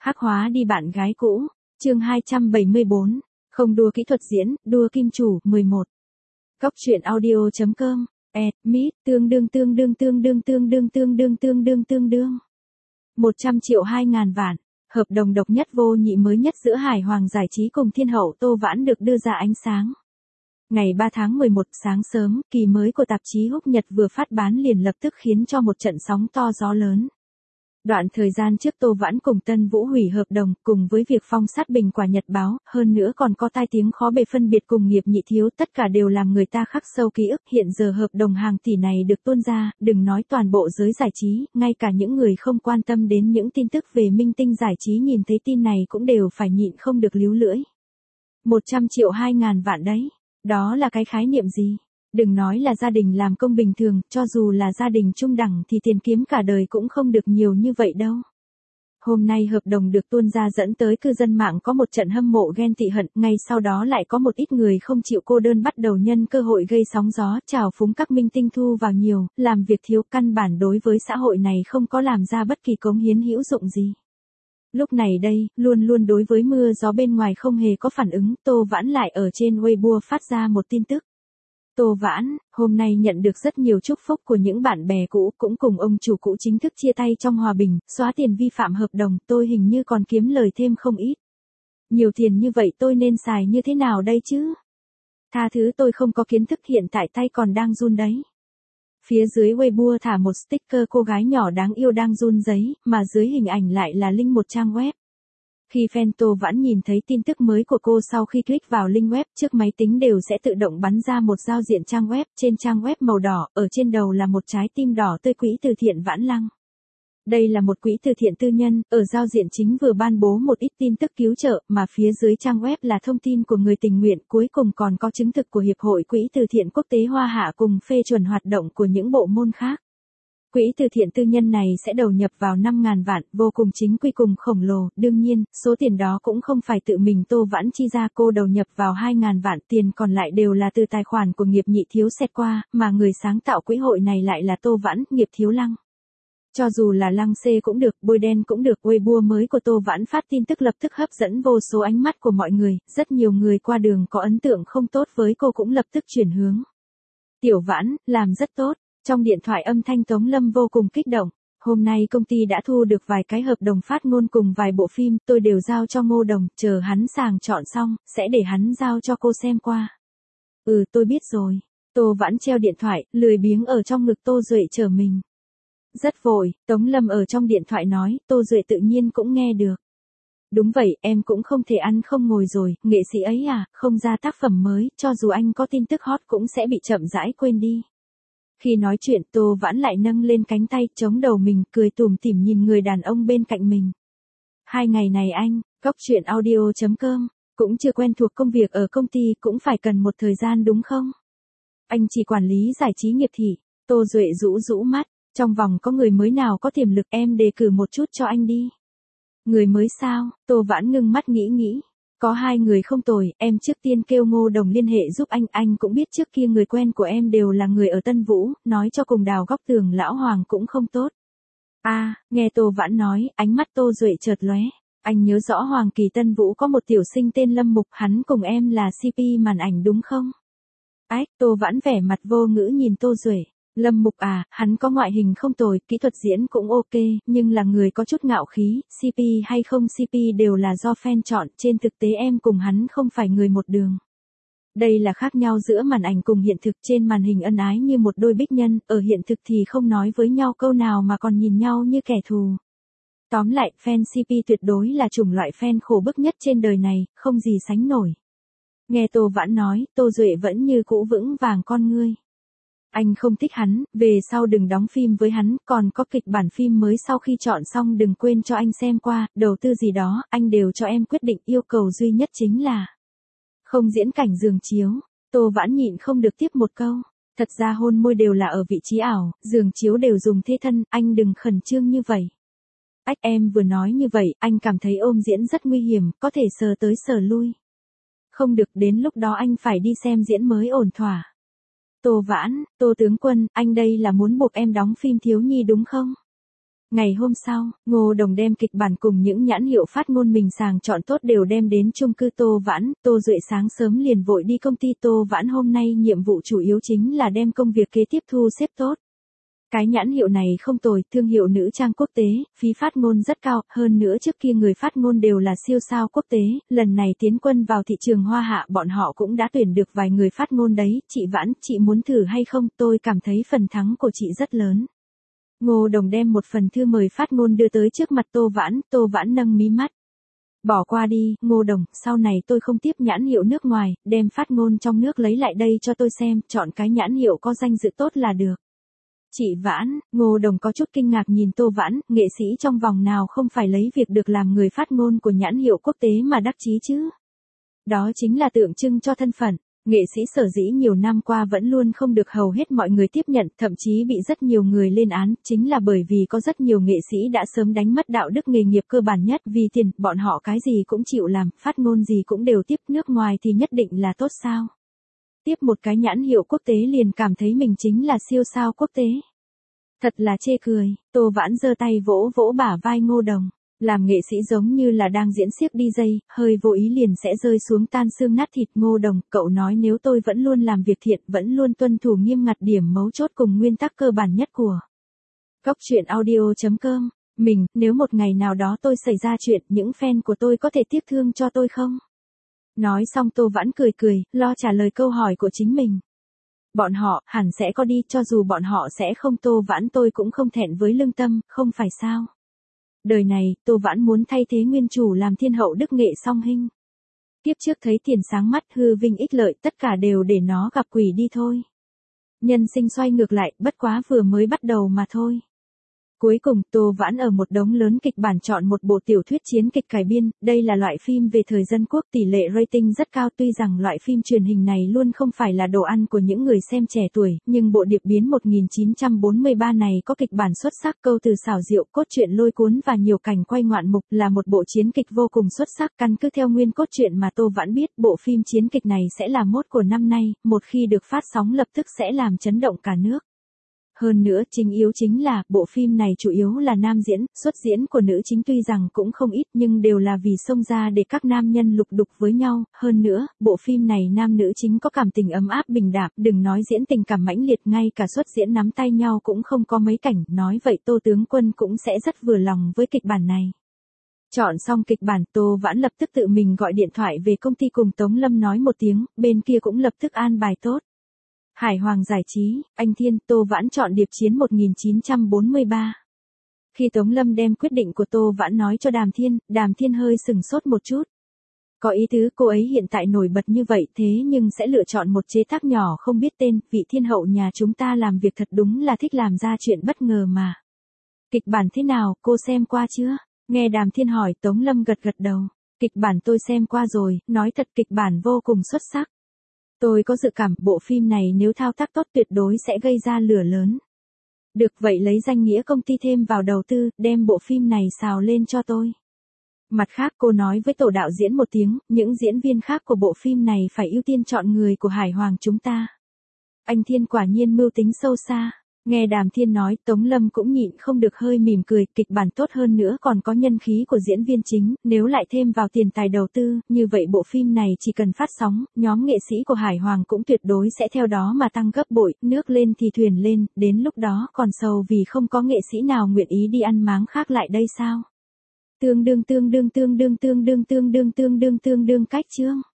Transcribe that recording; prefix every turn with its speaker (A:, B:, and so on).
A: Hắc hóa đi bạn gái cũ, chương 274, không đua kỹ thuật diễn, đua kim chủ, 11. Góc truyện audio.com, mít, tương đương. 100 triệu 2.000 vạn, hợp đồng độc nhất vô nhị mới nhất giữa Hải Hoàng Giải trí cùng Thiên hậu Tô Vãn được đưa ra ánh sáng. Ngày 3 tháng 11 sáng sớm, kỳ mới của tạp chí Húc Nhật vừa phát bán liền lập tức khiến cho một trận sóng to gió lớn. Đoạn thời gian trước Tô Vãn cùng Tân Vũ hủy hợp đồng, cùng với việc phong sát bình quả nhật báo, hơn nữa còn có tai tiếng khó bề phân biệt cùng nghiệp nhị thiếu, tất cả đều làm người ta khắc sâu ký ức. Hiện giờ hợp đồng hàng tỷ này được tuôn ra, đừng nói toàn bộ giới giải trí, ngay cả những người không quan tâm đến những tin tức về minh tinh giải trí nhìn thấy tin này cũng đều phải nhịn không được líu lưỡi. 100 triệu 2.000 vạn đấy, đó là cái khái niệm gì? Đừng nói là gia đình làm công bình thường, cho dù là gia đình trung đẳng thì tiền kiếm cả đời cũng không được nhiều như vậy đâu. Hôm nay hợp đồng được tuôn ra dẫn tới cư dân mạng có một trận hâm mộ ghen tị hận, ngay sau đó lại có một ít người không chịu cô đơn bắt đầu nhân cơ hội gây sóng gió, trào phúng các minh tinh thu vào nhiều, làm việc thiếu, căn bản đối với xã hội này không có làm ra bất kỳ cống hiến hữu dụng gì. Lúc này đây, luôn luôn đối với mưa gió bên ngoài không hề có phản ứng, Tô Vãn lại ở trên Weibo phát ra một tin tức. Tô Vãn, hôm nay nhận được rất nhiều chúc phúc của những bạn bè cũ, cũng cùng ông chủ cũ chính thức chia tay trong hòa bình, xóa tiền vi phạm hợp đồng, tôi hình như còn kiếm lời thêm không ít. Nhiều tiền như vậy tôi nên xài như thế nào đây chứ? Tha thứ tôi không có kiến thức, hiện tại tay còn đang run đấy. Phía dưới Weibo thả một sticker cô gái nhỏ đáng yêu đang run giấy, mà dưới hình ảnh lại là link một trang web. Khi fan Tô Vãn nhìn thấy tin tức mới của cô, sau khi click vào link web, trước máy tính đều sẽ tự động bắn ra một giao diện trang web, trên trang web màu đỏ, ở trên đầu là một trái tim đỏ tươi, quỹ từ thiện Vãn Lăng. Đây là một quỹ từ thiện tư nhân, ở giao diện chính vừa ban bố một ít tin tức cứu trợ, mà phía dưới trang web là thông tin của người tình nguyện, cuối cùng còn có chứng thực của Hiệp hội Quỹ từ thiện Quốc tế Hoa Hạ cùng phê chuẩn hoạt động của những bộ môn khác. Quỹ từ thiện tư nhân này sẽ đầu nhập vào 5.000 vạn, vô cùng chính quy cùng khổng lồ, đương nhiên, số tiền đó cũng không phải tự mình Tô Vãn chi ra, cô đầu nhập vào 2.000 vạn, tiền còn lại đều là từ tài khoản của nghiệp nhị thiếu xẹt qua, mà người sáng tạo quỹ hội này lại là Tô Vãn, nghiệp thiếu Lăng. Cho dù là Lăng C cũng được, bôi đen cũng được, Weibo mới của Tô Vãn phát tin tức lập tức hấp dẫn vô số ánh mắt của mọi người, rất nhiều người qua đường có ấn tượng không tốt với cô cũng lập tức chuyển hướng. Tiểu Vãn, làm rất tốt. Trong điện thoại âm thanh Tống Lâm vô cùng kích động. Hôm nay công ty đã thu được vài cái hợp đồng phát ngôn cùng vài bộ phim, tôi đều giao cho Ngô Đồng, chờ hắn sàng chọn xong, sẽ để hắn giao cho cô xem qua. Ừ, tôi biết rồi. Tô Vãn treo điện thoại, lười biếng ở trong ngực Tô Duệ chờ mình. Rất vội, Tống Lâm ở trong điện thoại nói, Tô Duệ tự nhiên cũng nghe được. Đúng vậy, em cũng không thể ăn không ngồi rồi, nghệ sĩ ấy à, không ra tác phẩm mới, cho dù anh có tin tức hot cũng sẽ bị chậm rãi quên đi. Khi nói chuyện, Tô Vãn lại nâng lên cánh tay, chống đầu mình, cười tủm tỉm nhìn người đàn ông bên cạnh mình. 2 ngày này anh, góc truyện audio.com, cũng chưa quen thuộc công việc ở công ty, cũng phải cần một thời gian đúng không? Anh chỉ quản lý giải trí nghiệp thị. Tô Duệ rũ mắt, trong vòng có người mới nào có tiềm lực, em đề cử một chút cho anh đi. Người mới sao? Tô Vãn ngưng mắt nghĩ. Có 2 người không tồi, em trước tiên kêu Ngô Đồng liên hệ giúp anh cũng biết trước kia người quen của em đều là người ở Tân Vũ, nói cho cùng đào góc tường lão Hoàng cũng không tốt. Nghe Tô Vãn nói, ánh mắt Tô Duệ chợt lóe. Anh nhớ rõ Hoàng Kỳ Tân Vũ có một tiểu sinh tên Lâm Mục, hắn cùng em là CP màn ảnh đúng không? Tô Vãn vẻ mặt vô ngữ nhìn Tô Duệ. Lâm Mục à, hắn có ngoại hình không tồi, kỹ thuật diễn cũng ok, nhưng là người có chút ngạo khí, CP hay không CP đều là do fan chọn, trên thực tế em cùng hắn không phải người một đường. Đây là khác nhau giữa màn ảnh cùng hiện thực, trên màn hình ân ái như một đôi bích nhân, ở hiện thực thì không nói với nhau câu nào mà còn nhìn nhau như kẻ thù. Tóm lại, fan CP tuyệt đối là chủng loại fan khổ bức nhất trên đời này, không gì sánh nổi. Nghe Tô Vãn nói, Tô Duệ vẫn như cũ vững vàng con ngươi. Anh không thích hắn, về sau đừng đóng phim với hắn, còn có kịch bản phim mới sau khi chọn xong đừng quên cho anh xem qua, đầu tư gì đó, anh đều cho em quyết định, yêu cầu duy nhất chính là không diễn cảnh giường chiếu. Tô Vãn nhịn không được tiếp một câu, thật ra hôn môi đều là ở vị trí ảo, giường chiếu đều dùng thế thân, anh đừng khẩn trương như vậy. Em vừa nói như vậy, anh cảm thấy ôm diễn rất nguy hiểm, có thể sờ tới sờ lui. Không được, đến lúc đó anh phải đi xem diễn mới ổn thỏa. Tô Vãn, Tô tướng quân, anh đây là muốn buộc em đóng phim thiếu nhi đúng không? Ngày hôm sau, Ngô Đồng đem kịch bản cùng những nhãn hiệu phát ngôn mình sàng chọn tốt đều đem đến chung cư Tô Vãn. Tô Duệ sáng sớm liền vội đi công ty Tô Vãn, hôm nay nhiệm vụ chủ yếu chính là đem công việc kế tiếp thu xếp tốt. Cái nhãn hiệu này không tồi, thương hiệu nữ trang quốc tế, phí phát ngôn rất cao, hơn nữa trước kia người phát ngôn đều là siêu sao quốc tế, lần này tiến quân vào thị trường Hoa Hạ bọn họ cũng đã tuyển được vài người phát ngôn đấy, chị Vãn, chị muốn thử hay không, tôi cảm thấy phần thắng của chị rất lớn. Ngô Đồng đem một phần thư mời phát ngôn đưa tới trước mặt Tô Vãn nâng mí mắt. Bỏ qua đi, Ngô Đồng, sau này tôi không tiếp nhãn hiệu nước ngoài, đem phát ngôn trong nước lấy lại đây cho tôi xem, chọn cái nhãn hiệu có danh dự tốt là được. Chị Vãn, Ngô Đồng có chút kinh ngạc nhìn Tô Vãn, nghệ sĩ trong vòng nào không phải lấy việc được làm người phát ngôn của nhãn hiệu quốc tế mà đắc chí chứ. Đó chính là tượng trưng cho thân phận. Nghệ sĩ sở dĩ nhiều năm qua vẫn luôn không được hầu hết mọi người tiếp nhận, thậm chí bị rất nhiều người lên án, chính là bởi vì có rất nhiều nghệ sĩ đã sớm đánh mất đạo đức nghề nghiệp cơ bản nhất, vì tiền, bọn họ cái gì cũng chịu làm, phát ngôn gì cũng đều tiếp, nước ngoài thì nhất định là tốt sao. Tiếp một cái nhãn hiệu quốc tế liền cảm thấy mình chính là siêu sao quốc tế. Thật là chê cười, Tô Vãn giơ tay vỗ vỗ bả vai Ngô Đồng. Làm nghệ sĩ giống như là đang diễn xiếc DJ, hơi vô ý liền sẽ rơi xuống tan xương nát thịt. Ngô Đồng, cậu nói nếu tôi vẫn luôn làm việc thiện, vẫn luôn tuân thủ nghiêm ngặt điểm mấu chốt cùng nguyên tắc cơ bản nhất của Góc Chuyện Audio.com, nếu một ngày nào đó tôi xảy ra chuyện, những fan của tôi có thể tiếc thương cho tôi không? Nói xong Tô Vãn cười cười, lo trả lời câu hỏi của chính mình. Bọn họ, hẳn sẽ có đi, cho dù bọn họ sẽ không, Tô Vãn tôi cũng không thẹn với lương tâm, không phải sao? Đời này, Tô Vãn muốn thay thế nguyên chủ làm thiên hậu đức nghệ song hình. Tiếp trước thấy tiền sáng mắt, hư vinh ích lợi, tất cả đều để nó gặp quỷ đi thôi. Nhân sinh xoay ngược lại, bất quá vừa mới bắt đầu mà thôi. Cuối cùng, Tô Vãn ở một đống lớn kịch bản chọn một bộ tiểu thuyết chiến kịch cải biên, đây là loại phim về thời dân quốc, tỷ lệ rating rất cao, tuy rằng loại phim truyền hình này luôn không phải là đồ ăn của những người xem trẻ tuổi, nhưng bộ Điệp biến 1943 này có kịch bản xuất sắc, câu từ xảo diệu, cốt truyện lôi cuốn và nhiều cảnh quay ngoạn mục, là một bộ chiến kịch vô cùng xuất sắc, căn cứ theo nguyên cốt truyện mà Tô Vãn biết, bộ phim chiến kịch này sẽ là mốt của năm nay, một khi được phát sóng lập tức sẽ làm chấn động cả nước. Hơn nữa, chính yếu chính là, bộ phim này chủ yếu là nam diễn, xuất diễn của nữ chính tuy rằng cũng không ít nhưng đều là vì xông ra để các nam nhân lục đục với nhau. Hơn nữa, bộ phim này nam nữ chính có cảm tình ấm áp bình đạm, đừng nói diễn tình cảm mãnh liệt, ngay cả xuất diễn nắm tay nhau cũng không có mấy cảnh, nói vậy Tô tướng quân cũng sẽ rất vừa lòng với kịch bản này. Chọn xong kịch bản, Tô Vãn lập tức tự mình gọi điện thoại về công ty cùng Tống Lâm nói một tiếng, bên kia cũng lập tức an bài tốt. Hải Hoàng Giải trí, anh Thiên, Tô Vãn chọn Điệp chiến 1943. Khi Tống Lâm đem quyết định của Tô Vãn nói cho Đàm Thiên hơi sừng sốt một chút. Có ý tứ cô ấy hiện tại nổi bật như vậy thế nhưng sẽ lựa chọn một chế tác nhỏ không biết tên, vị thiên hậu nhà chúng ta làm việc thật đúng là thích làm ra chuyện bất ngờ mà. Kịch bản thế nào, cô xem qua chưa? Nghe Đàm Thiên hỏi, Tống Lâm gật gật đầu. Kịch bản tôi xem qua rồi, nói thật kịch bản vô cùng xuất sắc. Tôi có dự cảm bộ phim này nếu thao tác tốt tuyệt đối sẽ gây ra lửa lớn. Được vậy lấy danh nghĩa công ty thêm vào đầu tư, đem bộ phim này xào lên cho tôi. Mặt khác cô nói với tổ đạo diễn một tiếng, những diễn viên khác của bộ phim này phải ưu tiên chọn người của Hải Hoàng chúng ta. Anh Thiên quả nhiên mưu tính sâu xa. Nghe Đàm Thiên nói, Tống Lâm cũng nhịn không được hơi mỉm cười, kịch bản tốt hơn nữa còn có nhân khí của diễn viên chính, nếu lại thêm vào tiền tài đầu tư, như vậy bộ phim này chỉ cần phát sóng, nhóm nghệ sĩ của Hải Hoàng cũng tuyệt đối sẽ theo đó mà tăng gấp bội, nước lên thì thuyền lên, đến lúc đó còn sầu vì không có nghệ sĩ nào nguyện ý đi ăn máng khác lại đây sao? Tương đương cách chương.